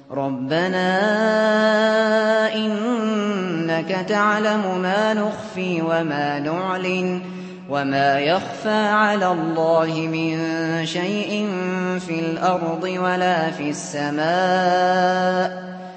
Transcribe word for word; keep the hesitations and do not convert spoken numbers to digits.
رَبَّنَا إِنَّكَ تَعْلَمُ مَا نُخْفِي وَمَا نُعْلِنُ وَمَا يَخْفَىٰ عَلَى اللَّهِ مِن شَيْءٍ فِي الْأَرْضِ وَلَا فِي السَّمَاءِ